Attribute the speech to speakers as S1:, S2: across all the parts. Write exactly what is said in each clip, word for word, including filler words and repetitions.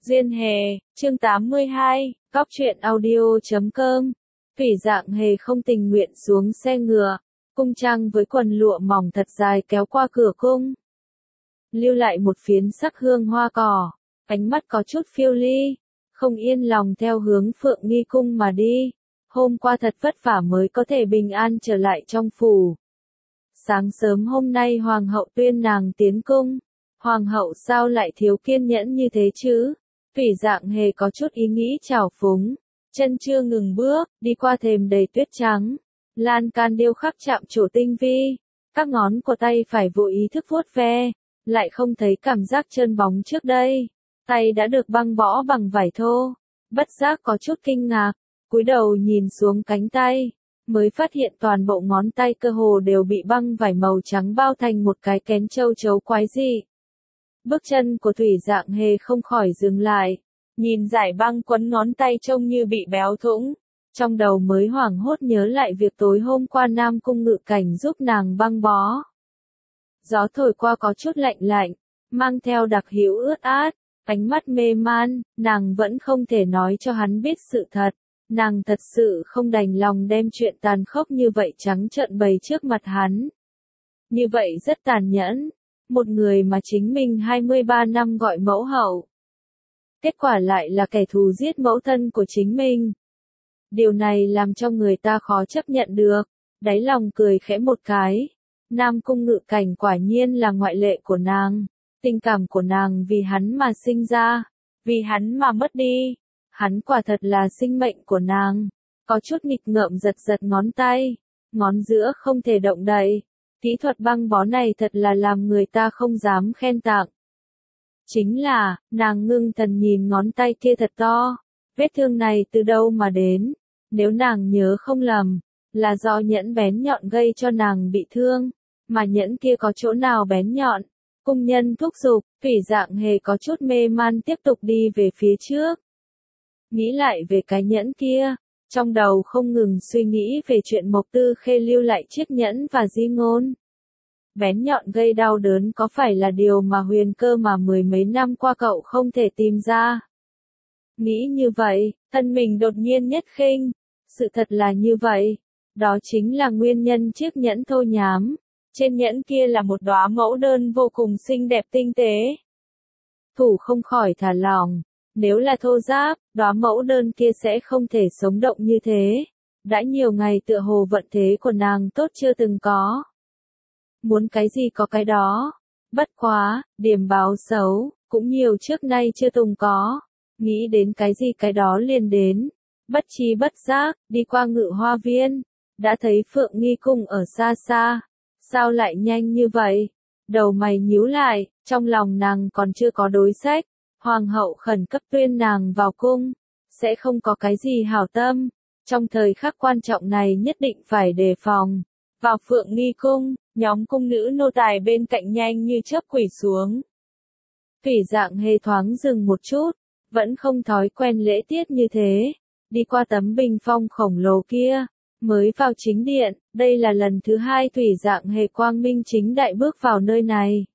S1: Duyên Hề, chương tám mươi hai, Góc truyện audio chấm com. Thủy Dạng Hề không tình nguyện xuống xe ngựa, cung trang với quần lụa mỏng thật dài kéo qua cửa cung. Lưu lại một phiến sắc hương hoa cỏ, ánh mắt có chút phiêu ly, không yên lòng theo hướng Phượng Nghi cung mà đi. Hôm qua thật vất vả mới có thể bình an trở lại trong phủ. Sáng sớm hôm nay hoàng hậu tuyên nàng tiến cung. Hoàng hậu sao lại thiếu kiên nhẫn như thế chứ? Thủy Dạng Hề có chút ý nghĩ trào phúng, chân chưa ngừng bước, đi qua thềm đầy tuyết trắng. Lan can điêu khắc chạm trổ tinh vi, các ngón của tay phải vô ý thức vuốt ve, lại không thấy cảm giác trơn bóng trước đây. Tay đã được băng bó bằng vải thô, bất giác có chút kinh ngạc, cúi đầu nhìn xuống cánh tay, mới phát hiện toàn bộ ngón tay cơ hồ đều bị băng vải màu trắng bao thành một cái kén châu chấu quái dị. Bước chân của Thủy Dạng Hề không khỏi dừng lại, nhìn dải băng quấn ngón tay trông như bị béo thủng, trong đầu mới hoảng hốt nhớ lại việc tối hôm qua Nam Cung Ngự Cảnh giúp nàng băng bó. Gió thổi qua có chút lạnh lạnh, mang theo đặc hữu ướt át, ánh mắt mê man, nàng vẫn không thể nói cho hắn biết sự thật, nàng thật sự không đành lòng đem chuyện tàn khốc như vậy trắng trợn bày trước mặt hắn. Như vậy rất tàn nhẫn. Một người mà chính mình hai mươi ba năm gọi mẫu hậu. Kết quả lại là kẻ thù giết mẫu thân của chính mình. Điều này làm cho người ta khó chấp nhận được, đáy lòng cười khẽ một cái. Nam Cung Ngự Cảnh quả nhiên là ngoại lệ của nàng. Tình cảm của nàng vì hắn mà sinh ra, vì hắn mà mất đi. Hắn quả thật là sinh mệnh của nàng. Có chút nghịch ngợm giật giật ngón tay, ngón giữa không thể động đậy. Kỹ thuật băng bó này thật là làm người ta không dám khen tặng. Chính là, nàng ngưng thần nhìn ngón tay kia thật to, vết thương này từ đâu mà đến, nếu nàng nhớ không lầm, là do nhẫn bén nhọn gây cho nàng bị thương, mà nhẫn kia có chỗ nào bén nhọn, cung nhân thúc giục, Thủy Dạng Hề có chút mê man tiếp tục đi về phía trước. Nghĩ lại về cái nhẫn kia. Trong đầu không ngừng suy nghĩ về chuyện Mộc Tư Khê lưu lại chiếc nhẫn và di ngôn. Bén nhọn gây đau đớn có phải là điều mà huyền cơ mà mười mấy năm qua cậu không thể tìm ra? Nghĩ như vậy, thân mình đột nhiên nhất khinh. Sự thật là như vậy. Đó chính là nguyên nhân chiếc nhẫn thô nhám. Trên nhẫn kia là một đóa mẫu đơn vô cùng xinh đẹp tinh tế. Thủ không khỏi thả lỏng. Nếu là thô giáp, đóa mẫu đơn kia sẽ không thể sống động như thế. Đã nhiều ngày tựa hồ vận thế của nàng tốt chưa từng có. Muốn cái gì có cái đó. Bất quá, điểm báo xấu, cũng nhiều trước nay chưa từng có. Nghĩ đến cái gì cái đó liền đến. Bất chi bất giác, đi qua Ngự Hoa Viên. Đã thấy Phượng Nghi cung ở xa xa. Sao lại nhanh như vậy? Đầu mày nhíu lại, trong lòng nàng còn chưa có đối sách. Hoàng hậu khẩn cấp tuyên nàng vào cung, sẽ không có cái gì hảo tâm, trong thời khắc quan trọng này nhất định phải đề phòng. Vào Phượng Nghi cung, nhóm cung nữ nô tài bên cạnh nhanh như chớp quỳ xuống. Thủy Dạng Hề thoáng dừng một chút, vẫn không thói quen lễ tiết như thế, đi qua tấm bình phong khổng lồ kia, mới vào chính điện, đây là lần thứ hai Thủy Dạng Hề quang minh chính đại bước vào nơi này.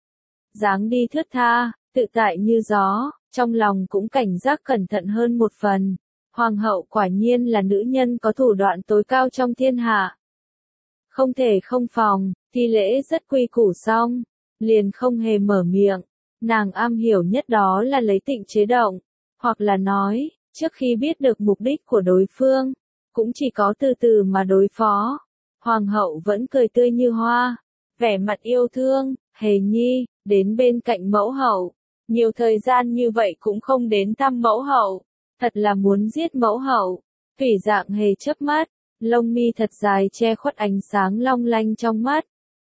S1: Dáng đi thướt tha, tự tại như gió, trong lòng cũng cảnh giác cẩn thận hơn một phần. Hoàng hậu quả nhiên là nữ nhân có thủ đoạn tối cao trong thiên hạ. Không thể không phòng, thi lễ rất quy củ xong, liền không hề mở miệng. Nàng am hiểu nhất đó là lấy tịnh chế động, hoặc là nói, trước khi biết được mục đích của đối phương, cũng chỉ có từ từ mà đối phó. Hoàng hậu vẫn cười tươi như hoa, vẻ mặt yêu thương, Hề nhi, đến bên cạnh mẫu hậu. Nhiều thời gian như vậy cũng không đến thăm mẫu hậu, thật là muốn giết mẫu hậu. Thủy Dạng Hề chớp mắt, lông mi thật dài che khuất ánh sáng long lanh trong mắt.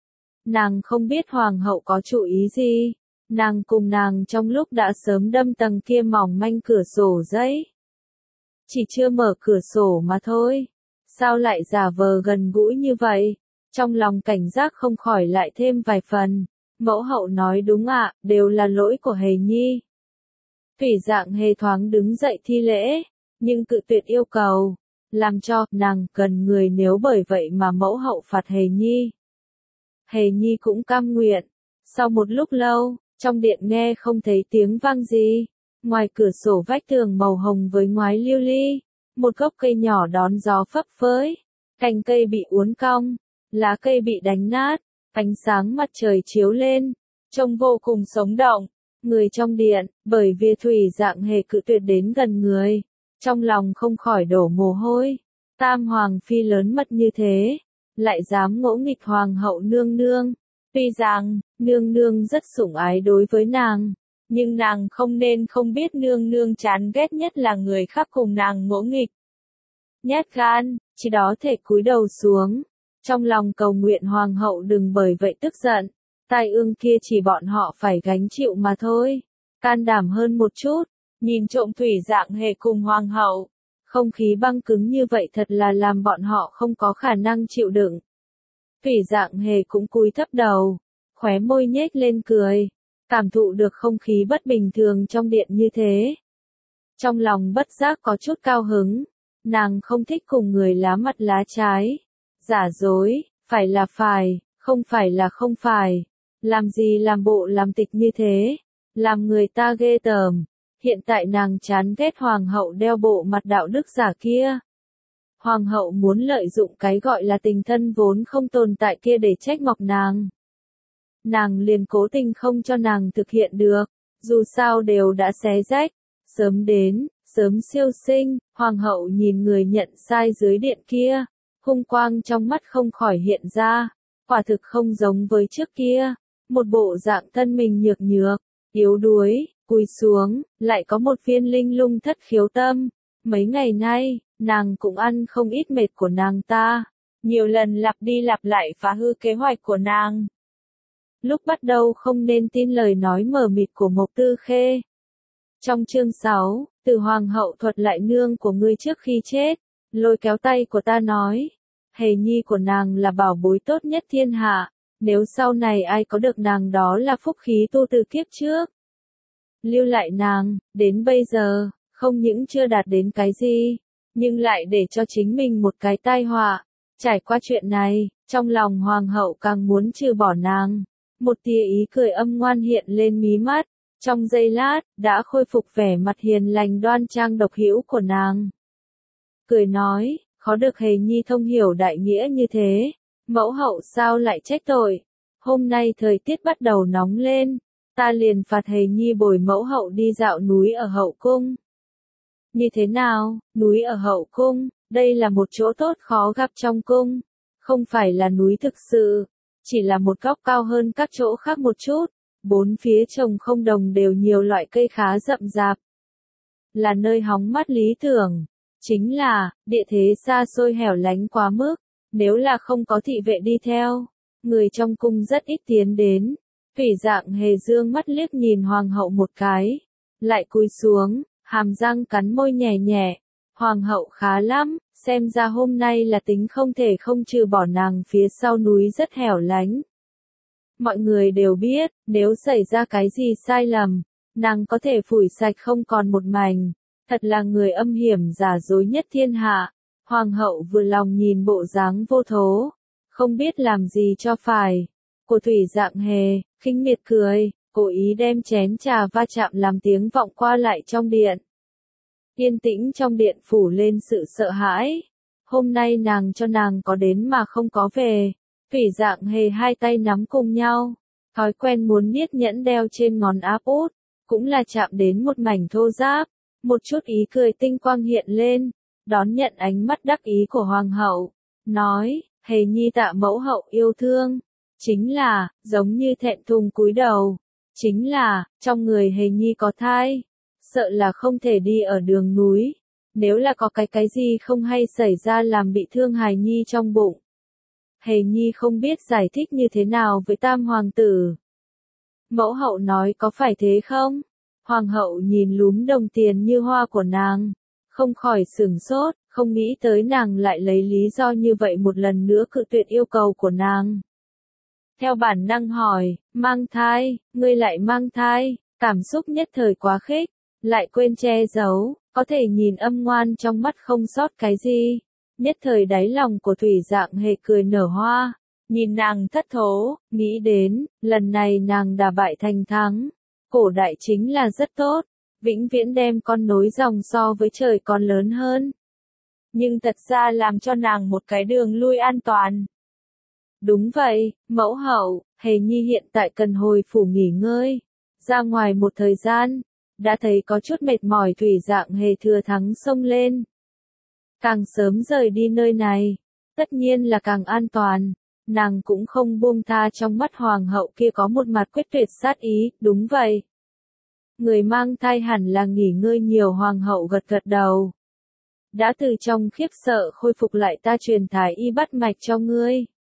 S1: Nàng không biết hoàng hậu có chủ ý gì, nàng cùng nàng trong lúc đã sớm đâm tầng kia mỏng manh cửa sổ giấy. Chỉ chưa mở cửa sổ mà thôi, sao lại giả vờ gần gũi như vậy, trong lòng cảnh giác không khỏi lại thêm vài phần. Mẫu hậu nói đúng ạ, đều là lỗi của Hề nhi. Thủy Dạng Hề thoáng đứng dậy thi lễ, nhưng cự tuyệt yêu cầu, làm cho nàng cần người nếu bởi vậy mà mẫu hậu phạt Hề nhi. Hề nhi cũng cam nguyện. Sau một lúc lâu, trong điện nghe không thấy tiếng vang gì, ngoài cửa sổ vách tường màu hồng với ngoái lưu ly, một gốc cây nhỏ đón gió phấp phới, cành cây bị uốn cong, lá cây bị đánh nát, ánh sáng mặt trời chiếu lên, trông vô cùng sống động. Người trong điện, bởi vì Thủy Dạng Hề cự tuyệt đến gần người, trong lòng không khỏi đổ mồ hôi. Tam hoàng phi lớn mật như thế, lại dám ngỗ nghịch hoàng hậu nương nương. Tuy rằng, nương nương rất sủng ái đối với nàng, nhưng nàng không nên không biết nương nương chán ghét nhất là người khác cùng nàng ngỗ nghịch. Nhát gan, chỉ đó thể cúi đầu xuống, trong lòng cầu nguyện hoàng hậu đừng bởi vậy tức giận. Tai ương kia chỉ bọn họ phải gánh chịu mà thôi. Can đảm hơn một chút, nhìn trộm Thủy Dạng Hề cùng hoàng hậu. Không khí băng cứng như vậy thật là làm bọn họ không có khả năng chịu đựng. Thủy Dạng Hề cũng cúi thấp đầu, khóe môi nhếch lên cười, cảm thụ được không khí bất bình thường trong điện như thế. Trong lòng bất giác có chút cao hứng, nàng không thích cùng người lá mặt lá trái. Giả dối, phải là phải, không phải là không phải. Làm gì làm bộ làm tịch như thế, làm người ta ghê tởm. Hiện tại nàng chán ghét hoàng hậu đeo bộ mặt đạo đức giả kia. Hoàng hậu muốn lợi dụng cái gọi là tình thân vốn không tồn tại kia để trách móc nàng. Nàng liền cố tình không cho nàng thực hiện được, dù sao đều đã xé rách. Sớm đến, sớm siêu sinh, hoàng hậu nhìn người nhận sai dưới điện kia, hung quang trong mắt không khỏi hiện ra, quả thực không giống với trước kia. Một bộ dạng thân mình nhược nhược, yếu đuối, cúi xuống, lại có một viên linh lung thất khiếu tâm. Mấy ngày nay, nàng cũng ăn không ít mệt của nàng ta, nhiều lần lặp đi lặp lại phá hư kế hoạch của nàng. Lúc bắt đầu không nên tin lời nói mờ mịt của Mộc Tư Khê. Trong chương sáu, từ hoàng hậu thuật lại nương của ngươi trước khi chết, lôi kéo tay của ta nói, Hề nhi của nàng là bảo bối tốt nhất thiên hạ. Nếu sau này ai có được nàng đó là phúc khí tu từ kiếp trước. Lưu lại nàng, đến bây giờ, không những chưa đạt đến cái gì, nhưng lại để cho chính mình một cái tai họa. Trải qua chuyện này, trong lòng hoàng hậu càng muốn trừ bỏ nàng. Một tia ý cười âm ngoan hiện lên mí mắt, trong giây lát, đã khôi phục vẻ mặt hiền lành đoan trang độc hữu của nàng. Cười nói, khó được Hề nhi thông hiểu đại nghĩa như thế. Mẫu hậu sao lại trách tội? Hôm nay thời tiết bắt đầu nóng lên, ta liền phạt Hề nhi bồi mẫu hậu đi dạo núi ở hậu cung. Như thế nào, núi ở hậu cung, đây là một chỗ tốt khó gặp trong cung. Không phải là núi thực sự, chỉ là một góc cao hơn các chỗ khác một chút. Bốn phía trồng không đồng đều nhiều loại cây khá rậm rạp. Là nơi hóng mát lý tưởng. Chính là, địa thế xa xôi hẻo lánh quá mức. Nếu là không có thị vệ đi theo, người trong cung rất ít tiến đến. Thủy Dạng Hề dương mắt liếc nhìn hoàng hậu một cái, lại cúi xuống, hàm răng cắn môi nhẹ nhẹ. Hoàng hậu khá lắm, xem ra hôm nay là tính không thể không trừ bỏ nàng phía sau núi rất hẻo lánh. Mọi người đều biết, nếu xảy ra cái gì sai lầm, nàng có thể phủi sạch không còn một mảnh. Thật là người âm hiểm giả dối nhất thiên hạ. Hoàng hậu vừa lòng nhìn bộ dáng vô thố, không biết làm gì cho phải. Của Thủy Dạng Hề, khinh miệt cười, cố ý đem chén trà va chạm làm tiếng vọng qua lại trong điện. Yên tĩnh trong điện phủ lên sự sợ hãi. Hôm nay nàng cho nàng có đến mà không có về. Thủy Dạng Hề hai tay nắm cùng nhau, thói quen muốn niết nhẫn đeo trên ngón áp út, cũng là chạm đến một mảnh thô ráp. Một chút ý cười tinh quang hiện lên, đón nhận ánh mắt đắc ý của hoàng hậu, nói, Hề nhi tạ mẫu hậu yêu thương, chính là, giống như thẹn thùng cúi đầu, chính là, trong người Hề nhi có thai, sợ là không thể đi ở đường núi, nếu là có cái cái gì không hay xảy ra làm bị thương hài nhi trong bụng. Hề nhi không biết giải thích như thế nào với tam hoàng tử. Mẫu hậu nói có phải thế không? Hoàng hậu nhìn lúm đồng tiền như hoa của nàng, không khỏi sửng sốt, không nghĩ tới nàng lại lấy lý do như vậy một lần nữa cự tuyệt yêu cầu của nàng. Theo bản năng hỏi, mang thai, ngươi lại mang thai, cảm xúc nhất thời quá khích, lại quên che giấu, có thể nhìn âm ngoan trong mắt không sót cái gì. Nhất thời đáy lòng của Thủy Dạng Hề cười nở hoa, nhìn nàng thất thố, nghĩ đến, lần này nàng đả bại thành thắng. Cổ đại chính là rất tốt, vĩnh viễn đem con nối dòng so với trời còn lớn hơn. Nhưng thật ra làm cho nàng một cái đường lui an toàn. Đúng vậy, mẫu hậu, Hề Nhi hiện tại cần hồi phủ nghỉ ngơi. Ra ngoài một thời gian, đã thấy có chút mệt mỏi Thủy Dạng Hề thừa thắng xông lên. Càng sớm rời đi nơi này, tất nhiên là càng an toàn. Nàng cũng không buông tha, trong mắt hoàng hậu kia có một mặt quyết tuyệt sát ý, đúng vậy. Người mang thai hẳn là nghỉ ngơi nhiều, hoàng hậu gật gật đầu. Đã từ trong khiếp sợ khôi phục lại, ta truyền thái y bắt mạch cho ngươi.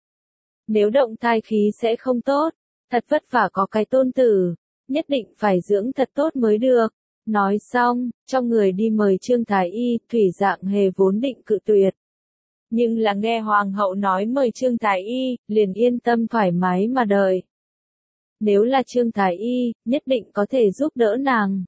S1: Nếu động thai khí sẽ không tốt, thật vất vả có cái tôn tử, nhất định phải dưỡng thật tốt mới được. Nói xong, trong người đi mời Trương Thái Y, Thủy Dạng Hề vốn định cự tuyệt. Nhưng là nghe hoàng hậu nói mời Trương Thái Y, liền yên tâm thoải mái mà đợi. Nếu là Trương Thái Y, nhất định có thể giúp đỡ nàng.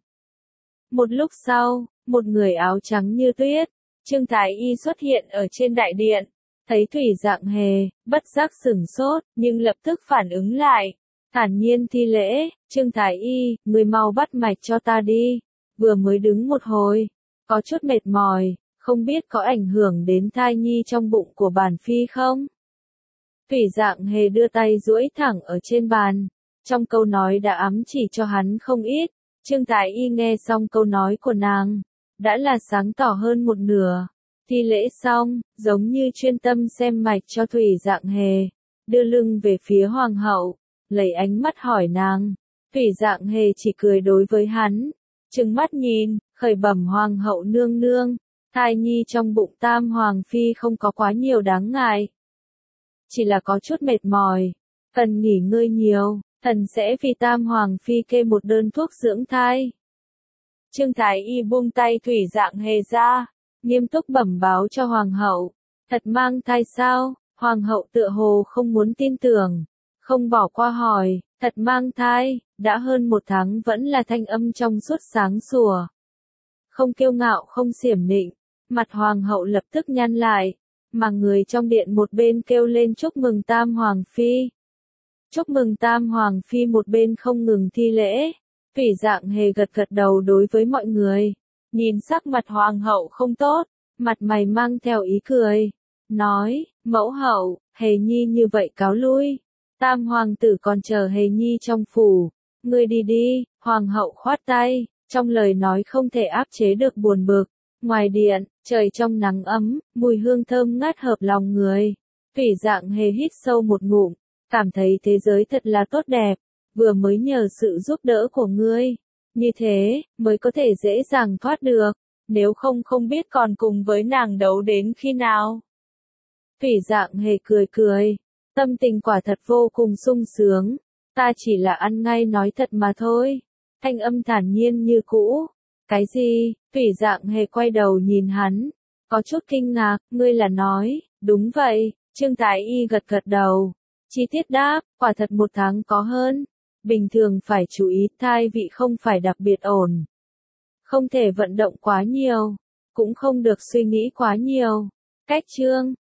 S1: Một lúc sau, một người áo trắng như tuyết, Trương Thái Y xuất hiện ở trên đại điện. Thấy Thủy Dạng Hề, bất giác sửng sốt, nhưng lập tức phản ứng lại. Thản nhiên thi lễ, Trương Thái Y, người mau bắt mạch cho ta đi. Vừa mới đứng một hồi, có chút mệt mỏi, không biết có ảnh hưởng đến thai nhi trong bụng của bản phi không? Thủy Dạng Hề đưa tay duỗi thẳng ở trên bàn, trong câu nói đã ám chỉ cho hắn không ít. Trương Thái Y nghe xong câu nói của nàng, đã là sáng tỏ hơn một nửa. Thi lễ xong, giống như chuyên tâm xem mạch cho Thủy Dạng Hề, đưa lưng về phía hoàng hậu, lấy ánh mắt hỏi nàng. Thủy Dạng Hề chỉ cười đối với hắn, trừng mắt nhìn, khởi bẩm hoàng hậu nương nương, thai nhi trong bụng tam hoàng phi không có quá nhiều đáng ngại. Chỉ là có chút mệt mỏi, cần nghỉ ngơi nhiều, thần sẽ vì tam hoàng phi kê một đơn thuốc dưỡng thai. Trương Thái Y buông tay Thủy Dạng Hề ra, nghiêm túc bẩm báo cho hoàng hậu. Thật mang thai sao? Hoàng hậu tựa hồ không muốn tin tưởng, không bỏ qua hỏi, thật mang thai, đã hơn một tháng vẫn là thanh âm trong suốt sáng sủa. Không kiêu ngạo không xiểm nịnh, mặt hoàng hậu lập tức nhăn lại, mà người trong điện một bên kêu lên chúc mừng tam hoàng phi. Chúc mừng tam hoàng phi một bên không ngừng thi lễ. Thủy Dạng Hề gật gật đầu đối với mọi người, nhìn sắc mặt hoàng hậu không tốt, mặt mày mang theo ý cười, nói, mẫu hậu, Hề Nhi như vậy cáo lui, tam hoàng tử còn chờ Hề Nhi trong phủ, ngươi đi đi. Hoàng hậu khoát tay, trong lời nói không thể áp chế được buồn bực. Ngoài điện, trời trong nắng ấm, mùi hương thơm ngát hợp lòng người. Thủy Dạng Hề hít sâu một ngụm, cảm thấy thế giới thật là tốt đẹp. Vừa mới nhờ sự giúp đỡ của ngươi, như thế, mới có thể dễ dàng thoát được, nếu không không biết còn cùng với nàng đấu đến khi nào. Thủy Dạng Hề cười cười, tâm tình quả thật vô cùng sung sướng, ta chỉ là ăn ngay nói thật mà thôi. Thanh âm thản nhiên như cũ. Cái gì? Thủy Dạng Hề quay đầu nhìn hắn, có chút kinh ngạc, ngươi là nói, đúng vậy. Trương Thái Y gật gật đầu, chi tiết đáp, quả thật một tháng có hơn. Bình thường phải chú ý thai vị không phải đặc biệt ổn. Không thể vận động quá nhiều, cũng không được suy nghĩ quá nhiều. Cách chương